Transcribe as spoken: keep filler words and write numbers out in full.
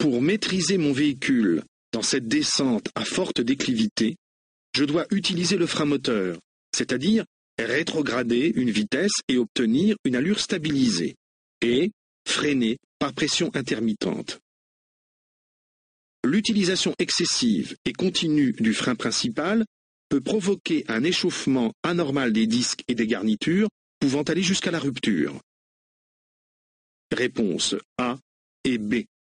Pour maîtriser mon véhicule dans cette descente à forte déclivité, je dois utiliser le frein moteur, c'est-à-dire rétrograder une vitesse et obtenir une allure stabilisée, et freiner par pression intermittente. L'utilisation excessive et continue du frein principal peut provoquer un échauffement anormal des disques et des garnitures pouvant aller jusqu'à la rupture. Réponse A et B.